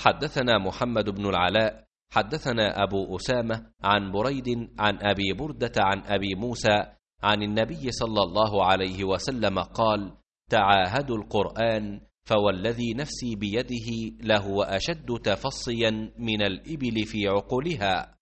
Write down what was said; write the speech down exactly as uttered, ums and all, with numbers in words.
حدثنا محمد بن العلاء حدثنا أبو أسامة عن بريد عن أبي بردة عن أبي موسى عن النبي صلى الله عليه وسلم قال: تعاهدوا القرآن، فوالذي نفسي بيده لهو أشد تفصيا من الإبل في عقلها.